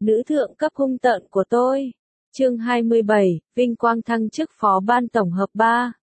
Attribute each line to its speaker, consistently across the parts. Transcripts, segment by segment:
Speaker 1: nữ thượng cấp hung tợn của tôi. Chương 27, vinh quang thăng chức phó ban tổng hợp 3.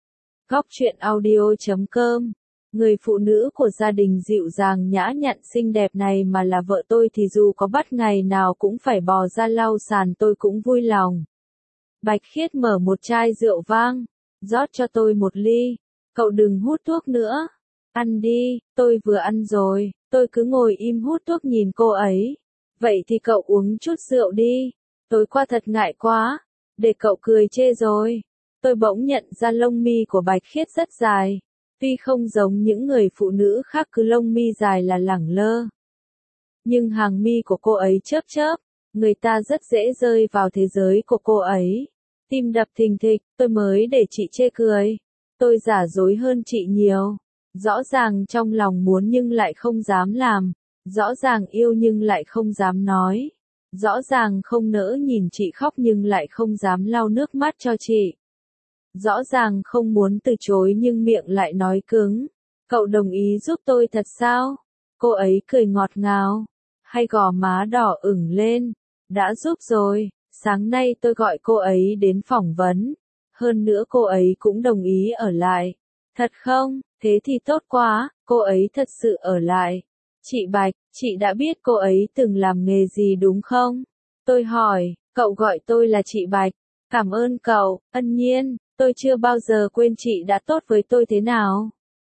Speaker 1: Góc truyện audio.com. Người phụ nữ của gia đình dịu dàng nhã nhặn xinh đẹp này mà là vợ tôi thì dù có bắt ngày nào cũng phải bò ra lau sàn tôi cũng vui lòng. Bạch Khiết mở một chai rượu vang, rót cho tôi một ly. Cậu đừng hút thuốc nữa. Ăn đi, tôi vừa ăn rồi. Tôi cứ ngồi im hút thuốc nhìn cô ấy. Vậy thì cậu uống chút rượu đi. Tối qua thật ngại quá. Để cậu cười chê rồi. Tôi bỗng nhận ra lông mi của Bạch Khiết rất dài. Tuy không giống những người phụ nữ khác cứ lông mi dài là lẳng lơ. Nhưng hàng mi của cô ấy chớp chớp. Người ta rất dễ rơi vào thế giới của cô ấy. Tim đập thình thịch, tôi mới để chị chê cười. Tôi giả dối hơn chị nhiều. Rõ ràng trong lòng muốn nhưng lại không dám làm. Rõ ràng yêu nhưng lại không dám nói. Rõ ràng không nỡ nhìn chị khóc nhưng lại không dám lau nước mắt cho chị. Rõ ràng không muốn từ chối nhưng miệng lại nói cứng. Cậu đồng ý giúp tôi thật sao? Cô ấy cười ngọt ngào. Hay gò má đỏ ửng lên. Đã giúp rồi. Sáng nay tôi gọi cô ấy đến phỏng vấn. Hơn nữa cô ấy cũng đồng ý ở lại. Thật không? Thế thì tốt quá, cô ấy thật sự ở lại. Chị Bạch, chị đã biết cô ấy từng làm nghề gì đúng không? Tôi hỏi, cậu gọi tôi là chị Bạch. Cảm ơn cậu, ân nhiên, tôi chưa bao giờ quên chị đã tốt với tôi thế nào.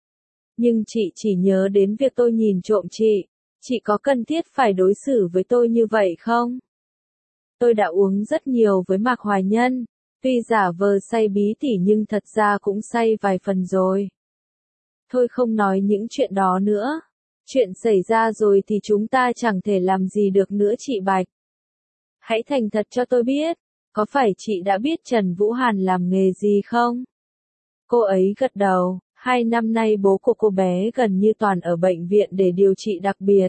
Speaker 1: Nhưng chị chỉ nhớ đến việc tôi nhìn trộm chị. Chị có cần thiết phải đối xử với tôi như vậy không? Tôi đã uống rất nhiều với Mạc Hoài Nhân. Tuy giả vờ say bí tỉ nhưng thật ra cũng say vài phần rồi. Thôi không nói những chuyện đó nữa. Chuyện xảy ra rồi thì chúng ta chẳng thể làm gì được nữa chị Bạch. Hãy thành thật cho tôi biết, có phải chị đã biết Trần Vũ Hàn làm nghề gì không? Cô ấy gật đầu, 2 năm nay bố của cô bé gần như toàn ở bệnh viện để điều trị đặc biệt.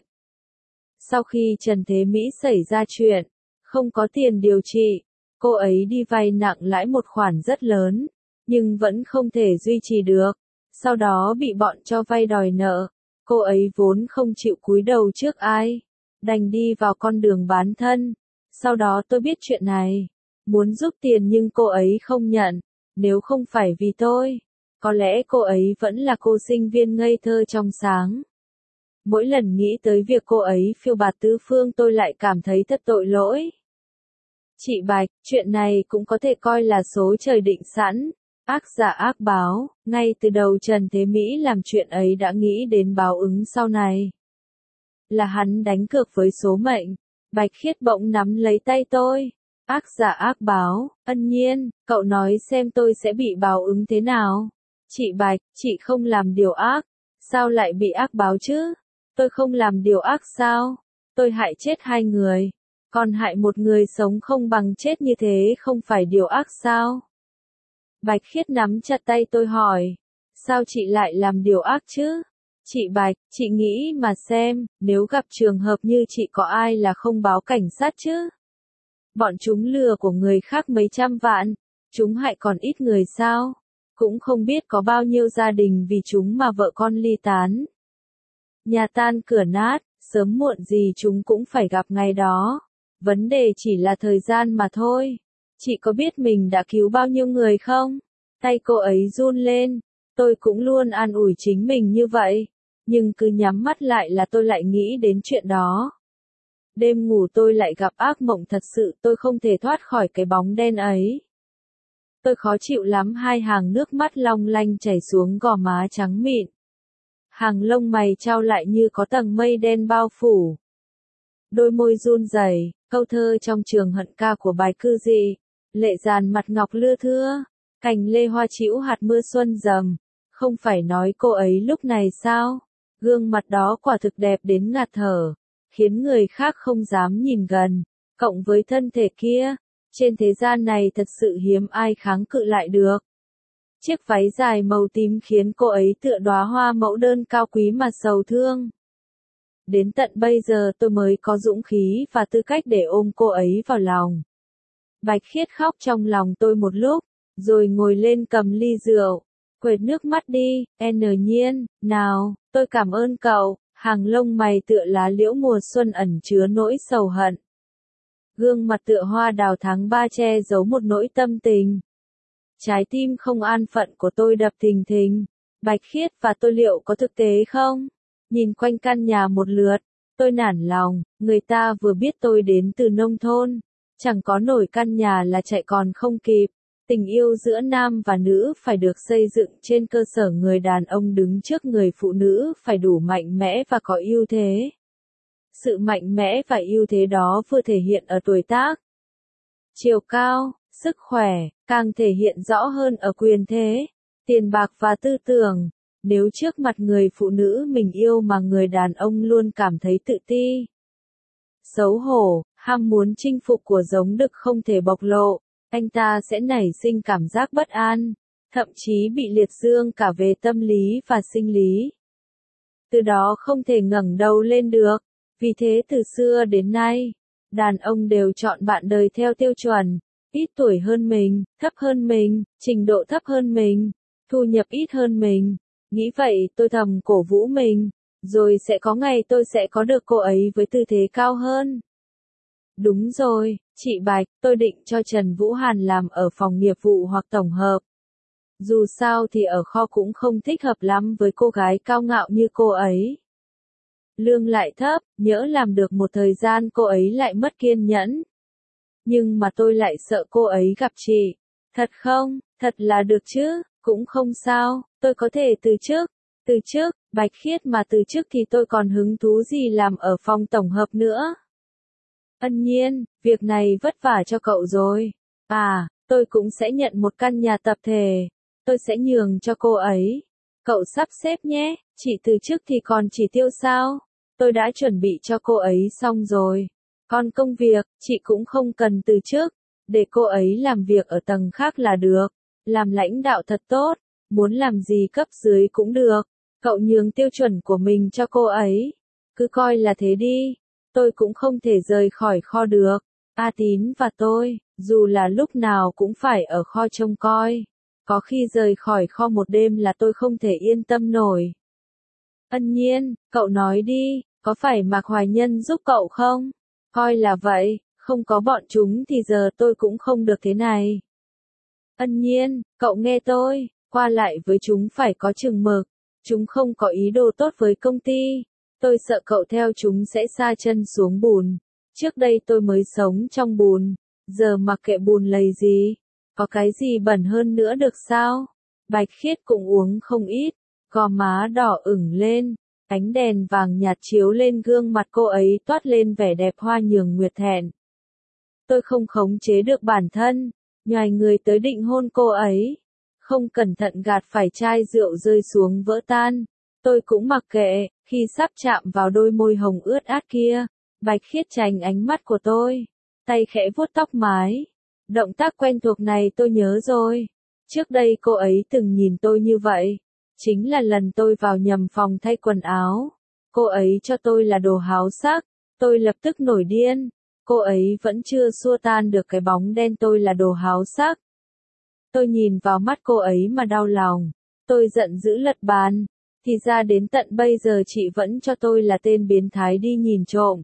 Speaker 1: Sau khi Trần Thế Mỹ xảy ra chuyện, không có tiền điều trị, cô ấy đi vay nặng lãi một khoản rất lớn, nhưng vẫn không thể duy trì được. Sau đó bị bọn cho vay đòi nợ, cô ấy vốn không chịu cúi đầu trước ai, đành đi vào con đường bán thân. Sau đó tôi biết chuyện này, muốn giúp tiền nhưng cô ấy không nhận, nếu không phải vì tôi, có lẽ cô ấy vẫn là cô sinh viên ngây thơ trong sáng. Mỗi lần nghĩ tới việc cô ấy phiêu bạt tứ phương tôi lại cảm thấy thật tội lỗi. Chị Bạch, chuyện này cũng có thể coi là số trời định sẵn. Ác giả ác báo, ngay từ đầu Trần Thế Mỹ làm chuyện ấy đã nghĩ đến báo ứng sau này. Là hắn đánh cược với số mệnh. Bạch Khiết bỗng nắm lấy tay tôi. Ác giả ác báo, ân nhiên, cậu nói xem tôi sẽ bị báo ứng thế nào. Chị Bạch, chị không làm điều ác. Sao lại bị ác báo chứ? Tôi không làm điều ác sao? Tôi hại chết 2 người. Còn hại một người sống không bằng chết như thế không phải điều ác sao? Bạch Khiết nắm chặt tay tôi hỏi. Sao chị lại làm điều ác chứ? Chị Bạch, chị nghĩ mà xem, nếu gặp trường hợp như chị có ai là không báo cảnh sát chứ? Bọn chúng lừa của người khác mấy trăm vạn, chúng hại còn ít người sao? Cũng không biết có bao nhiêu gia đình vì chúng mà vợ con ly tán. Nhà tan cửa nát, sớm muộn gì chúng cũng phải gặp ngày đó. Vấn đề chỉ là thời gian mà thôi. Chị có biết mình đã cứu bao nhiêu người không? Tay cô ấy run lên. Tôi cũng luôn an ủi chính mình như vậy. Nhưng cứ nhắm mắt lại là tôi lại nghĩ đến chuyện đó. Đêm ngủ tôi lại gặp ác mộng thật sự tôi không thể thoát khỏi cái bóng đen ấy. Tôi khó chịu lắm 2 hàng nước mắt long lanh chảy xuống gò má trắng mịn. Hàng lông mày trao lại như có tầng mây đen bao phủ. Đôi môi run rẩy, câu thơ trong Trường Hận Ca của bài cư dị. Lệ dàn mặt ngọc lưa thưa, cành lê hoa trĩu hạt mưa xuân rầm. Không phải nói cô ấy lúc này sao? Gương mặt đó quả thực đẹp đến ngạt thở, khiến người khác không dám nhìn gần. Cộng với thân thể kia, trên thế gian này thật sự hiếm ai kháng cự lại được. Chiếc váy dài màu tím khiến cô ấy tựa đóa hoa mẫu đơn cao quý mà sầu thương. Đến tận bây giờ tôi mới có dũng khí và tư cách để ôm cô ấy vào lòng. Bạch Khiết khóc trong lòng tôi một lúc, rồi ngồi lên cầm ly rượu, quệt nước mắt đi, nhiên, nào, tôi cảm ơn cậu, hàng lông mày tựa lá liễu mùa xuân ẩn chứa nỗi sầu hận. Gương mặt tựa hoa đào tháng 3 che giấu một nỗi tâm tình. Trái tim không an phận của tôi đập thình thình. Bạch Khiết và tôi liệu có thực tế không? Nhìn quanh căn nhà một lượt, tôi nản lòng, người ta vừa biết tôi đến từ nông thôn. Chẳng có nổi căn nhà là chạy còn không kịp. Tình yêu giữa nam và nữ phải được xây dựng trên cơ sở người đàn ông đứng trước người phụ nữ phải đủ mạnh mẽ và có ưu thế. Sự mạnh mẽ và ưu thế đó vừa thể hiện ở tuổi tác, chiều cao, sức khỏe, càng thể hiện rõ hơn ở quyền thế, tiền bạc và tư tưởng. Nếu trước mặt người phụ nữ mình yêu mà người đàn ông luôn cảm thấy tự ti, xấu hổ, ham muốn chinh phục của giống đực không thể bộc lộ, anh ta sẽ nảy sinh cảm giác bất an, thậm chí bị liệt dương cả về tâm lý và sinh lý. Từ đó không thể ngẩng đầu lên được. Vì thế từ xưa đến nay, đàn ông đều chọn bạn đời theo tiêu chuẩn, ít tuổi hơn mình, thấp hơn mình, trình độ thấp hơn mình, thu nhập ít hơn mình. Nghĩ vậy tôi thầm cổ vũ mình, rồi sẽ có ngày tôi sẽ có được cô ấy với tư thế cao hơn. Đúng rồi, chị Bạch, tôi định cho Trần Vũ Hàn làm ở phòng nghiệp vụ hoặc tổng hợp. Dù sao thì ở kho cũng không thích hợp lắm với cô gái cao ngạo như cô ấy. Lương lại thấp, nhỡ làm được một thời gian cô ấy lại mất kiên nhẫn. Nhưng mà tôi lại sợ cô ấy gặp chị. Thật không, thật là được chứ, cũng không sao, tôi có thể từ chức. Từ chức, Bạch Khiết mà từ chức thì tôi còn hứng thú gì làm ở phòng tổng hợp nữa. Ân Nhiên, việc này vất vả cho cậu rồi. À, tôi cũng sẽ nhận một căn nhà tập thể. Tôi sẽ nhường cho cô ấy. Cậu sắp xếp nhé, chị từ chức thì còn chỉ tiêu sao? Tôi đã chuẩn bị cho cô ấy xong rồi. Còn công việc, chị cũng không cần từ chức. Để cô ấy làm việc ở tầng khác là được. Làm lãnh đạo thật tốt. Muốn làm gì cấp dưới cũng được. Cậu nhường tiêu chuẩn của mình cho cô ấy. Cứ coi là thế đi. Tôi cũng không thể rời khỏi kho được. A Tín và tôi, dù là lúc nào cũng phải ở kho trông coi. Có khi rời khỏi kho một đêm là tôi không thể yên tâm nổi. Ân Nhiên, cậu nói đi, có phải Mạc Hoài Nhân giúp cậu không? Coi là vậy, không có bọn chúng thì giờ tôi cũng không được thế này. Ân Nhiên, cậu nghe tôi, qua lại với chúng phải có chừng mực. Chúng không có ý đồ tốt với công ty. Tôi sợ cậu theo chúng sẽ sa chân xuống bùn. Trước đây tôi mới sống trong bùn, giờ mặc kệ bùn lầy gì. Có cái gì bẩn hơn nữa được sao? Bạch Khiết cũng uống không ít, gò má đỏ ửng lên, ánh đèn vàng nhạt chiếu lên gương mặt cô ấy toát lên vẻ đẹp hoa nhường nguyệt thẹn. Tôi không khống chế được bản thân, nhoài người tới định hôn cô ấy. Không cẩn thận gạt phải chai rượu rơi xuống vỡ tan. Tôi cũng mặc kệ, khi sắp chạm vào đôi môi hồng ướt át kia, Bạch Khiết tránh ánh mắt của tôi, tay khẽ vuốt tóc mái. Động tác quen thuộc này tôi nhớ rồi. Trước đây cô ấy từng nhìn tôi như vậy. Chính là lần tôi vào nhầm phòng thay quần áo. Cô ấy cho tôi là đồ háo sắc. Tôi lập tức nổi điên. Cô ấy vẫn chưa xua tan được cái bóng đen tôi là đồ háo sắc. Tôi nhìn vào mắt cô ấy mà đau lòng. Tôi giận dữ lật bàn. Thì ra đến tận bây giờ chị vẫn cho tôi là tên biến thái đi nhìn trộm.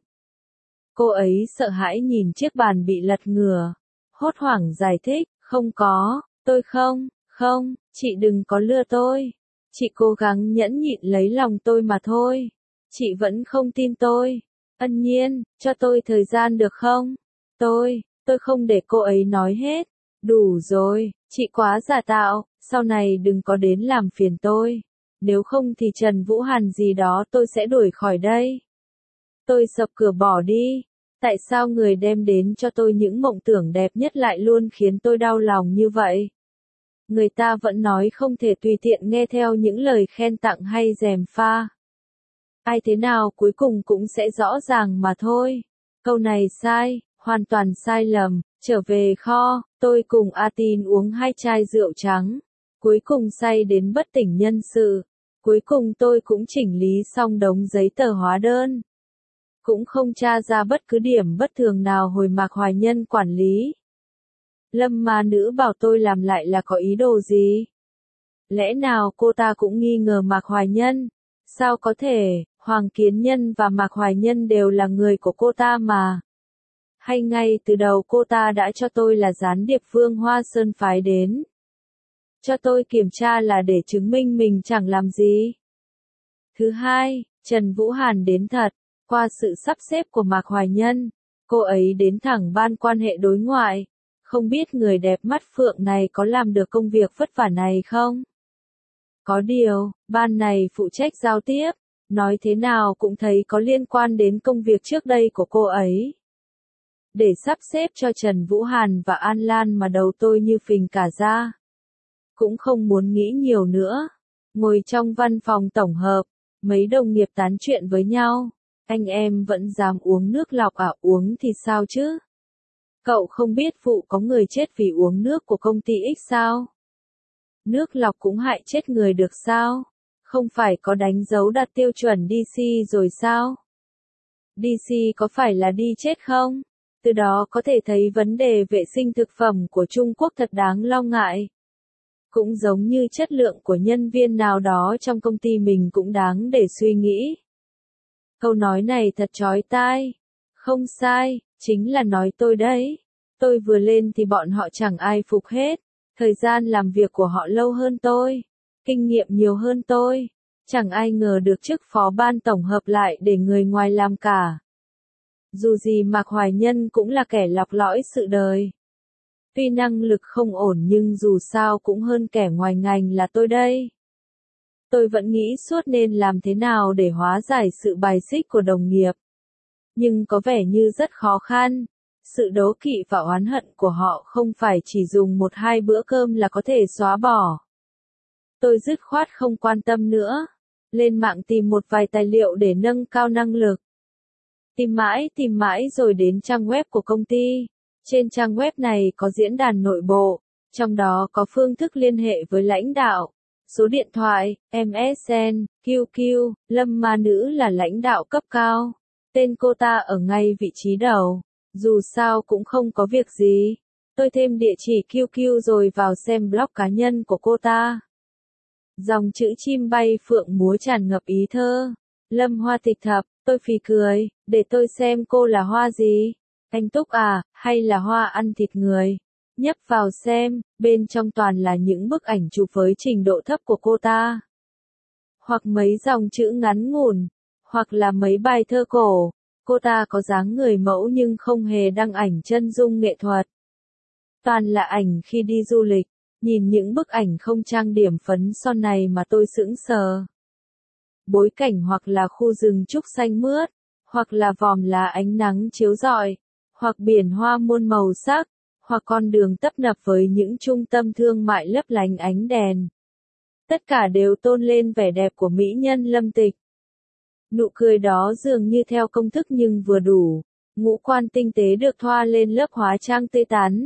Speaker 1: Cô ấy sợ hãi nhìn chiếc bàn bị lật ngửa. Hốt hoảng giải thích, không có, tôi không, chị đừng có lừa tôi. Chị cố gắng nhẫn nhịn lấy lòng tôi mà thôi. Chị vẫn không tin tôi. Ân Nhiên, cho tôi thời gian được không? Tôi không để cô ấy nói hết. Đủ rồi, chị quá giả tạo, sau này đừng có đến làm phiền tôi. Nếu không thì Trần Vũ Hàn gì đó tôi sẽ đuổi khỏi đây. Tôi sập cửa bỏ đi. Tại sao người đem đến cho tôi những mộng tưởng đẹp nhất lại luôn khiến tôi đau lòng như vậy? Người ta vẫn nói không thể tùy tiện nghe theo những lời khen tặng hay gièm pha. Ai thế nào cuối cùng cũng sẽ rõ ràng mà thôi. Câu này sai, hoàn toàn sai lầm. Trở về kho, tôi cùng A Tin uống 2 chai rượu trắng. Cuối cùng say đến bất tỉnh nhân sự. Cuối cùng tôi cũng chỉnh lý xong đống giấy tờ hóa đơn. Cũng không tra ra bất cứ điểm bất thường nào hồi Mạc Hoài Nhân quản lý. Lâm ma nữ bảo tôi làm lại là có ý đồ gì? Lẽ nào cô ta cũng nghi ngờ Mạc Hoài Nhân? Sao có thể, Hoàng Kiến Nhân và Mạc Hoài Nhân đều là người của cô ta mà. Hay ngay từ đầu cô ta đã cho tôi là gián điệp Vương Hoa Sơn phái đến? Cho tôi kiểm tra là để chứng minh mình chẳng làm gì. Thứ hai, Trần Vũ Hàn đến thật, qua sự sắp xếp của Mạc Hoài Nhân, cô ấy đến thẳng ban quan hệ đối ngoại. Không biết người đẹp mắt phượng này có làm được công việc vất vả này không? Có điều, ban này phụ trách giao tiếp, nói thế nào cũng thấy có liên quan đến công việc trước đây của cô ấy. Để sắp xếp cho Trần Vũ Hàn và An Lan mà đầu tôi như phình cả ra. Cũng không muốn nghĩ nhiều nữa. Ngồi trong văn phòng tổng hợp, mấy đồng nghiệp tán chuyện với nhau. Anh em vẫn dám uống nước lọc à, uống thì sao chứ? Cậu không biết vụ có người chết vì uống nước của công ty X sao? Nước lọc cũng hại chết người được sao? Không phải có đánh dấu đạt tiêu chuẩn DC rồi sao? DC có phải là đi chết không? Từ đó có thể thấy vấn đề vệ sinh thực phẩm của Trung Quốc thật đáng lo ngại. Cũng giống như chất lượng của nhân viên nào đó trong công ty mình cũng đáng để suy nghĩ. Câu nói này thật chói tai. Không sai, chính là nói tôi đấy. Tôi vừa lên thì bọn họ chẳng ai phục hết. Thời gian làm việc của họ lâu hơn tôi. Kinh nghiệm nhiều hơn tôi. Chẳng ai ngờ được chức phó ban tổng hợp lại để người ngoài làm cả. Dù gì Mạc Hoài Nhân cũng là kẻ lọc lõi sự đời. Tuy năng lực không ổn nhưng dù sao cũng hơn kẻ ngoài ngành là tôi đây. Tôi vẫn nghĩ suốt nên làm thế nào để hóa giải sự bài xích của đồng nghiệp. Nhưng có vẻ như rất khó khăn. Sự đố kỵ và oán hận của họ không phải chỉ dùng 1-2 bữa cơm là có thể xóa bỏ. Tôi dứt khoát không quan tâm nữa. Lên mạng tìm một vài tài liệu để nâng cao năng lực. Tìm mãi rồi đến trang web của công ty. Trên trang web này có diễn đàn nội bộ, trong đó có phương thức liên hệ với lãnh đạo, số điện thoại, MSN, QQ, Lâm Ma Nữ là lãnh đạo cấp cao. Tên cô ta ở ngay vị trí đầu, dù sao cũng không có việc gì. Tôi thêm địa chỉ QQ rồi vào xem blog cá nhân của cô ta. Dòng chữ chim bay phượng múa tràn ngập ý thơ. Lâm Hoa Tịch Thập, tôi phì cười, để tôi xem cô là hoa gì? Anh Túc à, hay là hoa ăn thịt người? Nhấp vào xem, bên trong toàn là những bức ảnh chụp với trình độ thấp của cô ta. Hoặc mấy dòng chữ ngắn ngủn, hoặc là mấy bài thơ cổ. Cô ta có dáng người mẫu nhưng không hề đăng ảnh chân dung nghệ thuật. Toàn là ảnh khi đi du lịch, nhìn những bức ảnh không trang điểm phấn son này mà tôi sững sờ. Bối cảnh hoặc là khu rừng trúc xanh mướt, hoặc là vòm lá ánh nắng chiếu rọi, hoặc biển hoa muôn màu sắc, hoặc con đường tấp nập với những trung tâm thương mại lấp lánh ánh đèn. Tất cả đều tôn lên vẻ đẹp của mỹ nhân Lâm Tịch. Nụ cười đó dường như theo công thức nhưng vừa đủ, ngũ quan tinh tế được thoa lên lớp hóa trang tươi tắn.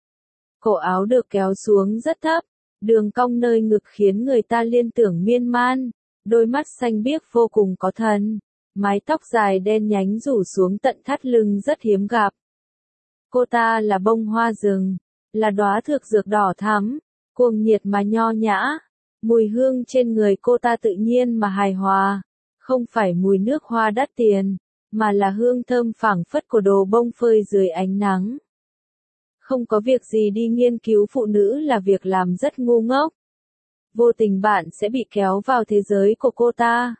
Speaker 1: Cổ áo được kéo xuống rất thấp, đường cong nơi ngực khiến người ta liên tưởng miên man, đôi mắt xanh biếc vô cùng có thần, mái tóc dài đen nhánh rủ xuống tận thắt lưng rất hiếm gặp. Cô ta là bông hoa rừng, là đóa thược dược đỏ thắm, cuồng nhiệt mà nho nhã. Mùi hương trên người cô ta tự nhiên mà hài hòa, không phải mùi nước hoa đắt tiền, mà là hương thơm phảng phất của đồ bông phơi dưới ánh nắng. Không có việc gì đi nghiên cứu phụ nữ là việc làm rất ngu ngốc. Vô tình bạn sẽ bị kéo vào thế giới của cô ta.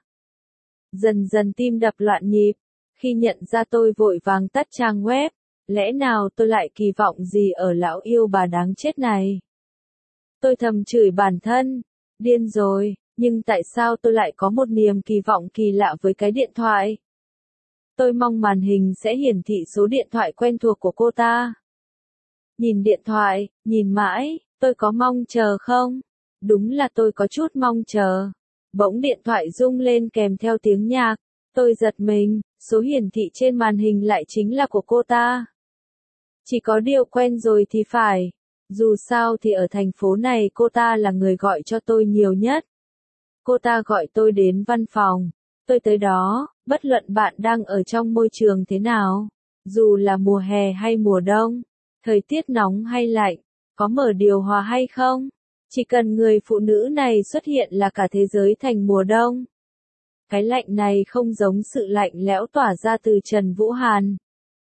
Speaker 1: Dần dần tim đập loạn nhịp, khi nhận ra tôi vội vàng tắt trang web, lẽ nào tôi lại kỳ vọng gì ở lão yêu bà đáng chết này. Tôi thầm chửi bản thân, điên rồi, nhưng tại sao tôi lại có một niềm kỳ vọng kỳ lạ với cái điện thoại? Tôi mong màn hình sẽ hiển thị số điện thoại quen thuộc của cô ta. Nhìn điện thoại, nhìn mãi, tôi có mong chờ không? Đúng là tôi có chút mong chờ. Bỗng điện thoại rung lên kèm theo tiếng nhạc. Tôi giật mình, số hiển thị trên màn hình lại chính là của cô ta. Chỉ có điều quen rồi thì phải. Dù sao thì ở thành phố này cô ta là người gọi cho tôi nhiều nhất. Cô ta gọi tôi đến văn phòng. Tôi tới đó, bất luận bạn đang ở trong môi trường thế nào. Dù là mùa hè hay mùa đông, thời tiết nóng hay lạnh, có mở điều hòa hay không. Chỉ cần người phụ nữ này xuất hiện là cả thế giới thành mùa đông. Cái lạnh này không giống sự lạnh lẽo tỏa ra từ Trần Vũ Hàn.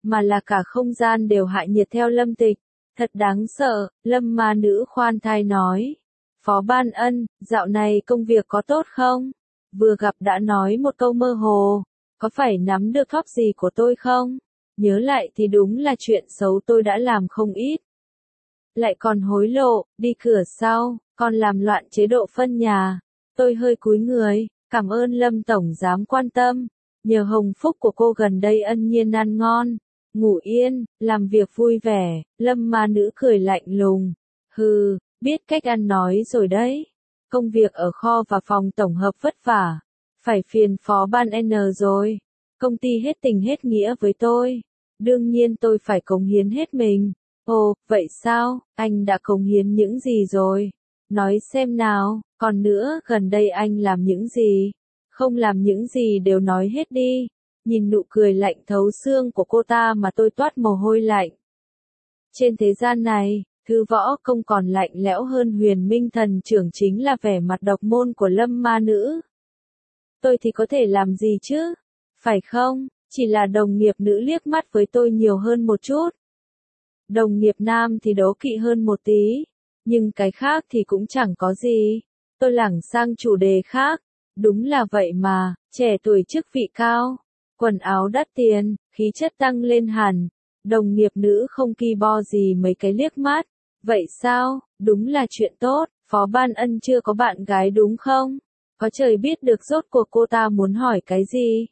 Speaker 1: mà là cả không gian đều hạ nhiệt theo Lâm Tịch. Thật đáng sợ, Lâm ma nữ khoan thai nói. Phó Ban Ân, dạo này công việc có tốt không? Vừa gặp đã nói một câu mơ hồ, có phải nắm được thóp gì của tôi không? Nhớ lại thì đúng là chuyện xấu tôi đã làm không ít. Lại còn hối lộ, đi cửa sau, còn làm loạn chế độ phân nhà. Tôi hơi cúi người, cảm ơn Lâm Tổng Giám quan tâm. Nhờ hồng phúc của cô gần đây ân nhiên ăn ngon, ngủ yên, làm việc vui vẻ. Lâm ma nữ cười lạnh lùng. Hừ, biết cách ăn nói rồi đấy. Công việc ở kho và phòng tổng hợp vất vả. Phải phiền Phó Ban N rồi. Công ty hết tình hết nghĩa với tôi. Đương nhiên tôi phải cống hiến hết mình. Ồ, vậy sao, anh đã cống hiến những gì rồi? Nói xem nào, còn nữa, gần đây anh làm những gì? Không làm những gì đều nói hết đi. Nhìn nụ cười lạnh thấu xương của cô ta mà tôi toát mồ hôi lạnh. Trên thế gian này, thư võ công còn lạnh lẽo hơn Huyền Minh Thần trưởng chính là vẻ mặt độc môn của Lâm ma nữ. Tôi thì có thể làm gì chứ? Phải không? Chỉ là đồng nghiệp nữ liếc mắt với tôi nhiều hơn một chút. Đồng nghiệp nam thì đố kỵ hơn một tí. Nhưng cái khác thì cũng chẳng có gì. Tôi lảng sang chủ đề khác. Đúng là vậy mà, trẻ tuổi chức vị cao. Quần áo đắt tiền, khí chất tăng lên hẳn. Đồng nghiệp nữ không ki bo gì mấy cái liếc mắt. Vậy sao, đúng là chuyện tốt. Phó Ban Ân chưa có bạn gái đúng không? Có trời biết được rốt cuộc cô ta muốn hỏi cái gì?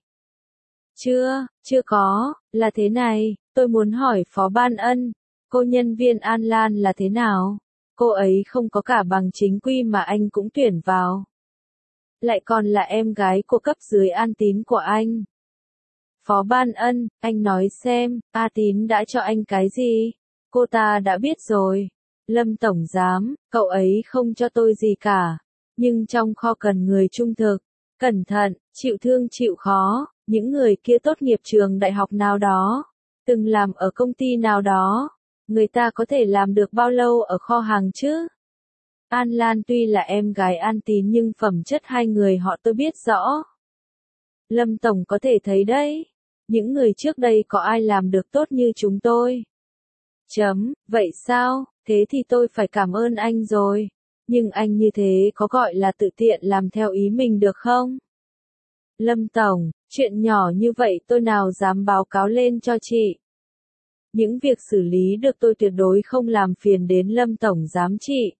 Speaker 1: Chưa có, là thế này, tôi muốn hỏi Phó Ban Ân, cô nhân viên An Lan là thế nào? Cô ấy không có cả bằng chính quy mà anh cũng tuyển vào. Lại còn là em gái của cấp dưới An Tín của anh. Phó Ban Ân, anh nói xem, A Tín đã cho anh cái gì? Cô ta đã biết rồi. Lâm Tổng Giám, cậu ấy không cho tôi gì cả. Nhưng trong kho cần người trung thực, cẩn thận, chịu thương chịu khó. Những người kia tốt nghiệp trường đại học nào đó, từng làm ở công ty nào đó, người ta có thể làm được bao lâu ở kho hàng chứ? An Lan tuy là em gái An Tín nhưng phẩm chất hai người họ tôi biết rõ. Lâm Tổng có thể thấy đấy, những người trước đây có ai làm được tốt như chúng tôi. Vậy sao, thế thì tôi phải cảm ơn anh rồi, nhưng anh như thế có gọi là tự tiện làm theo ý mình được không? Lâm Tổng, chuyện nhỏ như vậy tôi nào dám báo cáo lên cho chị. Những việc xử lý được tôi tuyệt đối không làm phiền đến Lâm Tổng Giám chị.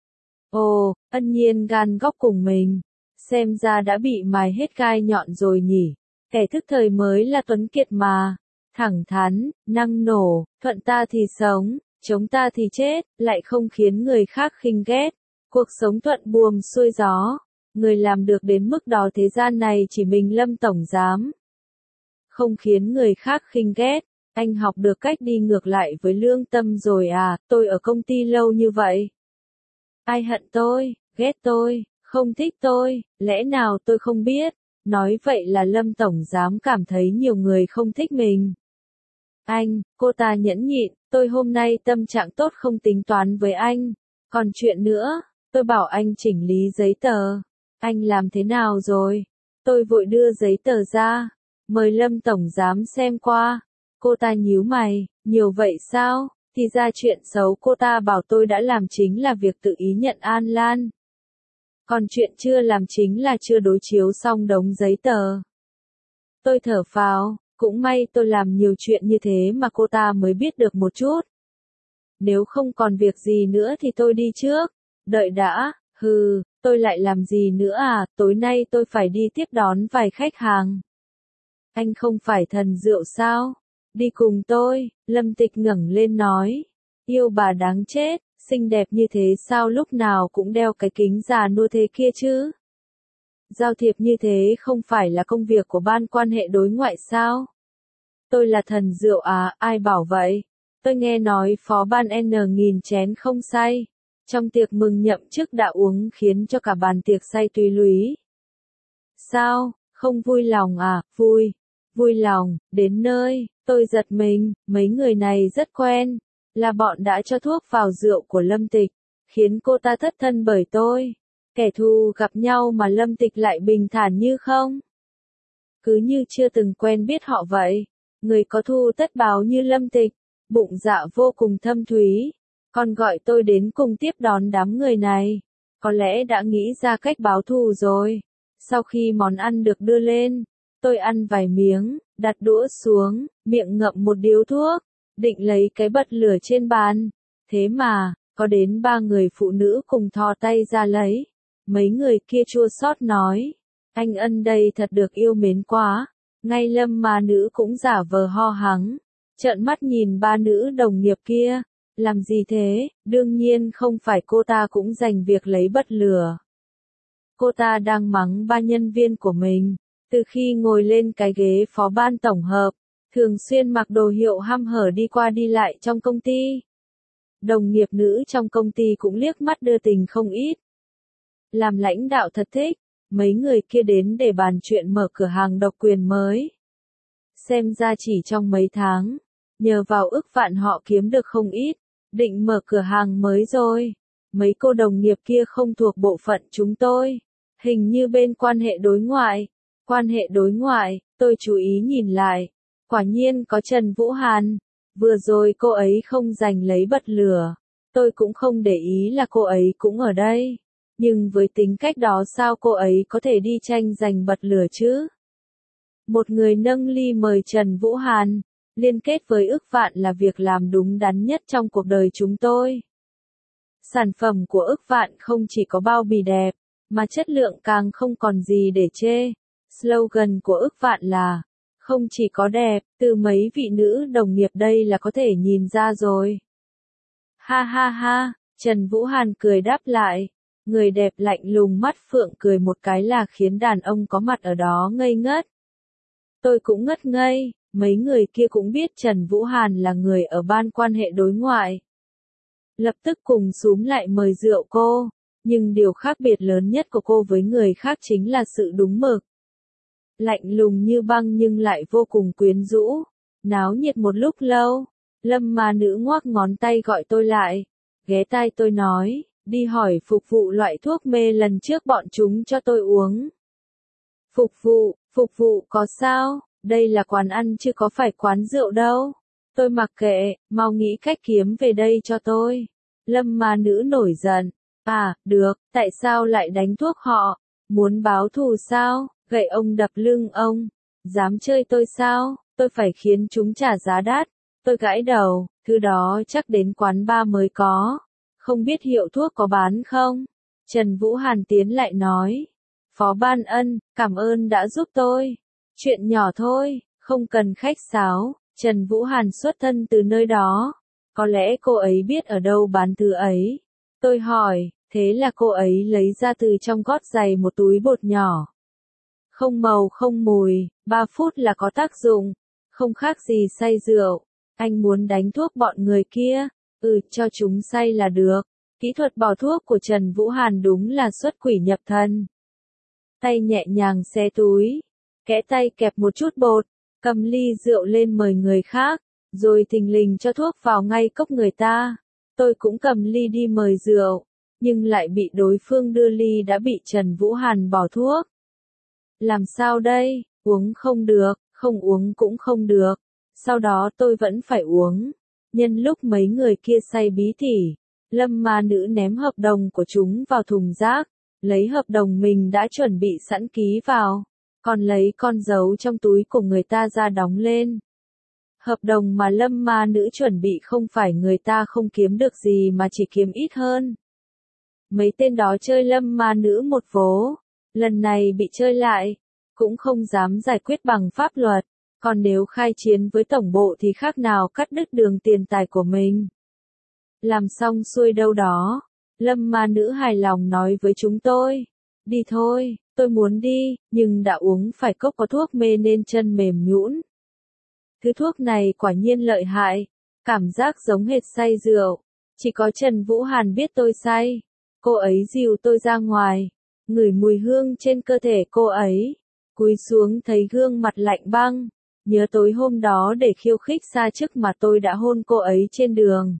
Speaker 1: Ồ, ân nhiên gan góc cùng mình. Xem ra đã bị mài hết gai nhọn rồi nhỉ. Kẻ thức thời mới là Tuấn Kiệt mà. Thẳng thắn, năng nổ, thuận ta thì sống, chống ta thì chết, lại không khiến người khác khinh ghét. Cuộc sống thuận buồm xuôi gió. Người làm được đến mức đó thế gian này chỉ mình Lâm Tổng Giám. Không khiến người khác khinh ghét. Anh học được cách đi ngược lại với lương tâm rồi à, tôi ở công ty lâu như vậy. Ai hận tôi, ghét tôi, không thích tôi, lẽ nào tôi không biết. Nói vậy là Lâm Tổng Giám cảm thấy nhiều người không thích mình. Anh, cô ta nhẫn nhịn, tôi hôm nay tâm trạng tốt không tính toán với anh. Còn chuyện nữa, tôi bảo anh chỉnh lý giấy tờ. Anh làm thế nào rồi? Tôi vội đưa giấy tờ ra. Mời Lâm Tổng Giám xem qua. Cô ta nhíu mày, nhiều vậy sao? Thì ra chuyện xấu cô ta bảo tôi đã làm chính là việc tự ý nhận An Lan. Còn chuyện chưa làm chính là chưa đối chiếu xong đống giấy tờ. Tôi thở phào, cũng may tôi làm nhiều chuyện như thế mà cô ta mới biết được một chút. Nếu không còn việc gì nữa thì tôi đi trước. Đợi đã, tôi lại làm gì nữa à, tối nay tôi phải đi tiếp đón vài khách hàng. Anh không phải thần rượu sao? Đi cùng tôi, Lâm Tịch ngẩng lên nói. Yêu bà đáng chết, xinh đẹp như thế sao lúc nào cũng đeo cái kính già nua thế kia chứ? Giao thiệp như thế không phải là công việc của ban quan hệ đối ngoại sao? Tôi là thần rượu à, ai bảo vậy? Tôi nghe nói phó ban N nghìn chén không say. Trong tiệc mừng nhậm chức đã uống khiến cho cả bàn tiệc say tùy lúy. Sao, không vui lòng à, vui lòng, đến nơi, tôi giật mình, mấy người này rất quen, là bọn đã cho thuốc vào rượu của Lâm Tịch, khiến cô ta thất thân bởi tôi. Kẻ thù gặp nhau mà Lâm Tịch lại bình thản như không. Cứ như chưa từng quen biết họ vậy. Người có thù tất báo như Lâm Tịch, bụng dạ vô cùng thâm thúy, còn gọi tôi đến cùng tiếp đón đám người này. Có lẽ đã nghĩ ra cách báo thù rồi. Sau khi món ăn được đưa lên, tôi ăn vài miếng, đặt đũa xuống, miệng ngậm một điếu thuốc, định lấy cái bật lửa trên bàn. Thế mà, có đến 3 người phụ nữ cùng thò tay ra lấy. Mấy người kia chua xót nói, anh Ân đây thật được yêu mến quá. Ngay Lâm Ma Nữ cũng giả vờ ho hắng, trợn mắt nhìn 3 nữ đồng nghiệp kia. Làm gì thế, đương nhiên không phải cô ta cũng dành việc lấy bật lửa. Cô ta đang mắng 3 nhân viên của mình, từ khi ngồi lên cái ghế phó ban tổng hợp, thường xuyên mặc đồ hiệu hăm hở đi qua đi lại trong công ty. Đồng nghiệp nữ trong công ty cũng liếc mắt đưa tình không ít. Làm lãnh đạo thật thích, mấy người kia đến để bàn chuyện mở cửa hàng độc quyền mới. Xem ra chỉ trong mấy tháng, nhờ vào ức vạn họ kiếm được không ít, định mở cửa hàng mới rồi. Mấy cô đồng nghiệp kia không thuộc bộ phận chúng tôi, hình như bên quan hệ đối ngoại. Quan hệ đối ngoại, tôi chú ý nhìn lại, quả nhiên có Trần Vũ Hàn. Vừa rồi cô ấy không giành lấy bật lửa, tôi cũng không để ý là cô ấy cũng ở đây. Nhưng với tính cách đó sao cô ấy có thể đi tranh giành bật lửa chứ? Một người nâng ly mời Trần Vũ Hàn, liên kết với ức vạn là việc làm đúng đắn nhất trong cuộc đời chúng tôi. Sản phẩm của ức vạn không chỉ có bao bì đẹp, mà chất lượng càng không còn gì để chê. Slogan của ức vạn là, không chỉ có đẹp, từ mấy vị nữ đồng nghiệp đây là có thể nhìn ra rồi. Ha ha ha, Trần Vũ Hàn cười đáp lại. Người đẹp lạnh lùng mắt phượng cười một cái là khiến đàn ông có mặt ở đó ngây ngất. Tôi cũng ngất ngây, mấy người kia cũng biết Trần Vũ Hàn là người ở ban quan hệ đối ngoại. Lập tức cùng xúm lại mời rượu cô, nhưng điều khác biệt lớn nhất của cô với người khác chính là sự đúng mực. Lạnh lùng như băng nhưng lại vô cùng quyến rũ, náo nhiệt một lúc lâu, Lâm Ma Nữ ngoác ngón tay gọi tôi lại, ghé tai tôi nói, đi hỏi phục vụ loại thuốc mê lần trước bọn chúng cho tôi uống. Phục vụ có sao, đây là quán ăn chứ có phải quán rượu đâu. Tôi mặc kệ, mau nghĩ cách kiếm về đây cho tôi. Lâm Ma Nữ nổi giận, à, được, tại sao lại đánh thuốc họ, muốn báo thù sao, gậy ông đập lưng ông, dám chơi tôi sao, tôi phải khiến chúng trả giá đắt. Tôi gãi đầu, thứ đó chắc đến quán bar mới có. Không biết hiệu thuốc có bán không? Trần Vũ Hàn tiến lại nói. Phó Ban Ân, cảm ơn đã giúp tôi. Chuyện nhỏ thôi, không cần khách sáo. Trần Vũ Hàn xuất thân từ nơi đó. Có lẽ cô ấy biết ở đâu bán thứ ấy. Tôi hỏi, thế là cô ấy lấy ra từ trong gót giày một túi bột nhỏ. Không màu không mùi, 3 phút là có tác dụng. Không khác gì say rượu. Anh muốn đánh thuốc bọn người kia. Cho chúng say là được. Kỹ thuật bỏ thuốc của Trần Vũ Hàn đúng là xuất quỷ nhập thần. Tay nhẹ nhàng xé túi, kẽ tay kẹp một chút bột, cầm ly rượu lên mời người khác, rồi thình lình cho thuốc vào ngay cốc người ta. Tôi cũng cầm ly đi mời rượu, nhưng lại bị đối phương đưa ly đã bị Trần Vũ Hàn bỏ thuốc. Làm sao đây, uống không được, không uống cũng không được. Sau đó tôi vẫn phải uống. Nhân lúc mấy người kia say bí tỉ, Lâm Ma Nữ ném hợp đồng của chúng vào thùng rác, lấy hợp đồng mình đã chuẩn bị sẵn ký vào, còn lấy con dấu trong túi của người ta ra đóng lên. Hợp đồng mà Lâm Ma Nữ chuẩn bị không phải người ta không kiếm được gì mà chỉ kiếm ít hơn. Mấy tên đó chơi Lâm Ma Nữ một vố, lần này bị chơi lại, cũng không dám giải quyết bằng pháp luật. Còn nếu khai chiến với tổng bộ thì khác nào cắt đứt đường tiền tài của mình. Làm xong xuôi đâu đó, Lâm Ma Nữ hài lòng nói với chúng tôi. Đi thôi, tôi muốn đi, nhưng đã uống phải cốc có thuốc mê nên chân mềm nhũn. Thứ thuốc này quả nhiên lợi hại, cảm giác giống hệt say rượu. Chỉ có Trần Vũ Hàn biết tôi say. Cô ấy dìu tôi ra ngoài, ngửi mùi hương trên cơ thể cô ấy. Cúi xuống thấy gương mặt lạnh băng. Nhớ tối hôm đó để khiêu khích xa chức mà tôi đã hôn cô ấy trên đường.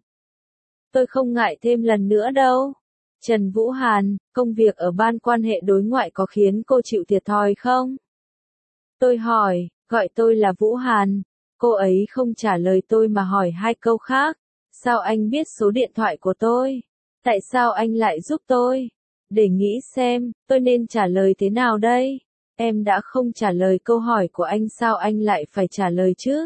Speaker 1: Tôi không ngại thêm lần nữa đâu. Trần Vũ Hàn, công việc ở ban quan hệ đối ngoại có khiến cô chịu thiệt thòi không? Tôi hỏi, gọi tôi là Vũ Hàn. Cô ấy không trả lời tôi mà hỏi hai câu khác. Sao anh biết số điện thoại của tôi? Tại sao anh lại giúp tôi? Để nghĩ xem, tôi nên trả lời thế nào đây? Em đã không trả lời câu hỏi của anh, sao anh lại phải trả lời chứ?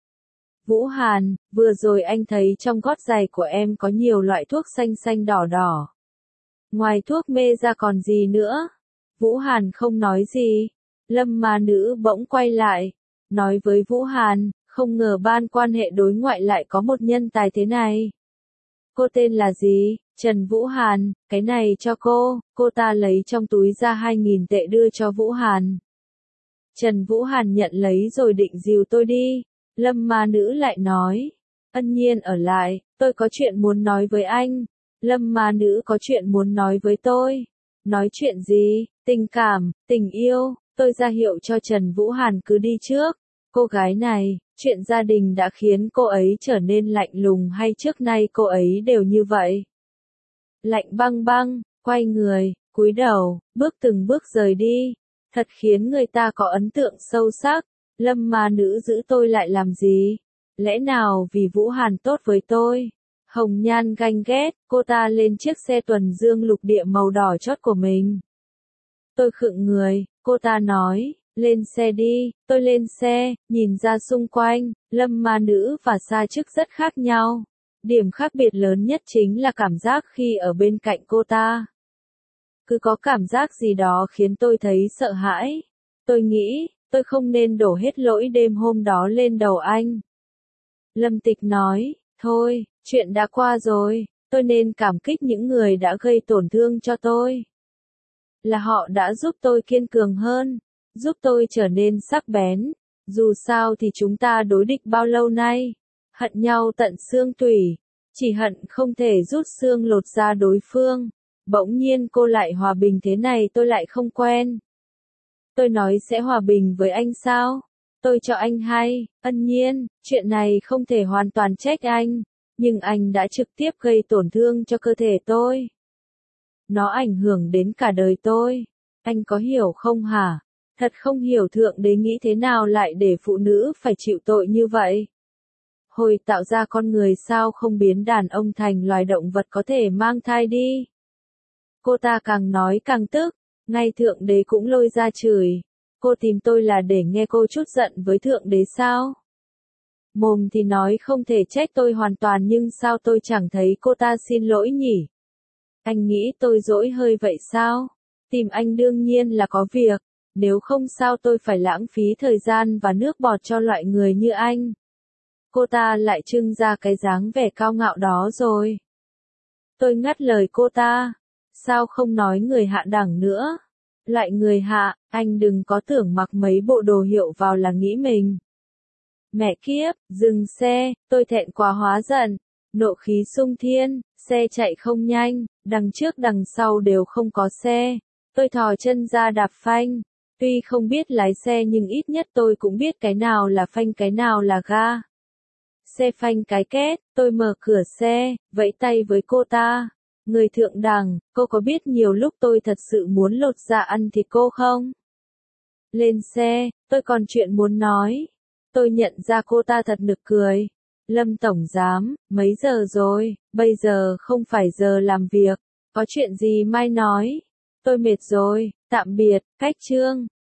Speaker 1: Vũ Hàn, vừa rồi anh thấy trong gót giày của em có nhiều loại thuốc xanh xanh đỏ đỏ. Ngoài thuốc mê ra còn gì nữa? Vũ Hàn không nói gì. Lâm ma nữ bỗng quay lại, nói với Vũ Hàn, không ngờ ban quan hệ đối ngoại lại có một nhân tài thế này. Cô tên là gì? Trần Vũ Hàn, cái này cho cô ta lấy trong túi ra 2.000 tệ đưa cho Vũ Hàn. Trần Vũ Hàn nhận lấy rồi định dìu tôi đi. Lâm ma nữ lại nói, Ân Nhiên ở lại, tôi có chuyện muốn nói với anh. Lâm ma nữ có chuyện muốn nói với tôi. Nói chuyện gì? Tình cảm, tình yêu. Tôi ra hiệu cho Trần Vũ Hàn cứ đi trước. Cô gái này, chuyện gia đình đã khiến cô ấy trở nên lạnh lùng hay trước nay cô ấy đều như vậy? Lạnh băng băng, quay người, cúi đầu, bước từng bước rời đi. Thật khiến người ta có ấn tượng sâu sắc. Lâm ma nữ giữ tôi lại làm gì? Lẽ nào vì Vũ Hàn tốt với tôi? Hồng Nhan ganh ghét, cô ta lên chiếc xe tuần dương lục địa màu đỏ chót của mình. Tôi khựng người, cô ta nói, lên xe đi. Tôi lên xe, nhìn ra xung quanh, Lâm ma nữ và Sa Trức rất khác nhau. Điểm khác biệt lớn nhất chính là cảm giác khi ở bên cạnh cô ta. Cứ có cảm giác gì đó khiến tôi thấy sợ hãi. Tôi nghĩ, tôi không nên đổ hết lỗi đêm hôm đó lên đầu anh. Lâm Tịch nói, thôi, chuyện đã qua rồi, tôi nên cảm kích những người đã gây tổn thương cho tôi. Là họ đã giúp tôi kiên cường hơn, giúp tôi trở nên sắc bén. Dù sao thì chúng ta đối địch bao lâu nay, hận nhau tận xương tủy, chỉ hận không thể rút xương lột da đối phương. Bỗng nhiên cô lại hòa bình thế này, tôi lại không quen. Tôi nói sẽ hòa bình với anh sao? Tôi cho anh hay, Ân Nhiên, chuyện này không thể hoàn toàn trách anh, nhưng anh đã trực tiếp gây tổn thương cho cơ thể tôi. Nó ảnh hưởng đến cả đời tôi. Anh có hiểu không hả? Thật không hiểu Thượng Đế nghĩ thế nào lại để phụ nữ phải chịu tội như vậy. Hồi tạo ra con người sao không biến đàn ông thành loài động vật có thể mang thai đi? Cô ta càng nói càng tức, ngay Thượng Đế cũng lôi ra chửi. Cô tìm tôi là để nghe cô trút giận với Thượng Đế sao? Mồm thì nói không thể trách tôi hoàn toàn, nhưng sao tôi chẳng thấy cô ta xin lỗi nhỉ? Anh nghĩ tôi dỗi hơi vậy sao? Tìm anh đương nhiên là có việc, nếu không sao tôi phải lãng phí thời gian và nước bọt cho loại người như anh. Cô ta lại trưng ra cái dáng vẻ cao ngạo đó rồi. Tôi ngắt lời cô ta. Sao không nói người hạ đẳng nữa? Loại người hạ, anh đừng có tưởng mặc mấy bộ đồ hiệu vào là nghĩ mình. Mẹ kiếp, dừng xe, tôi thẹn quá hóa giận. Nộ khí xung thiên, xe chạy không nhanh, đằng trước đằng sau đều không có xe. Tôi thò chân ra đạp phanh. Tuy không biết lái xe nhưng ít nhất tôi cũng biết cái nào là phanh cái nào là ga. Xe phanh cái két, tôi mở cửa xe, vẫy tay với cô ta. Người thượng đẳng, cô có biết nhiều lúc tôi thật sự muốn lột da ăn thịt cô không? Lên xe, tôi còn chuyện muốn nói. Tôi nhận ra cô ta thật nực cười. Lâm tổng giám, mấy giờ rồi? Bây giờ không phải giờ làm việc. Có chuyện gì mai nói? Tôi mệt rồi, tạm biệt, cách chương.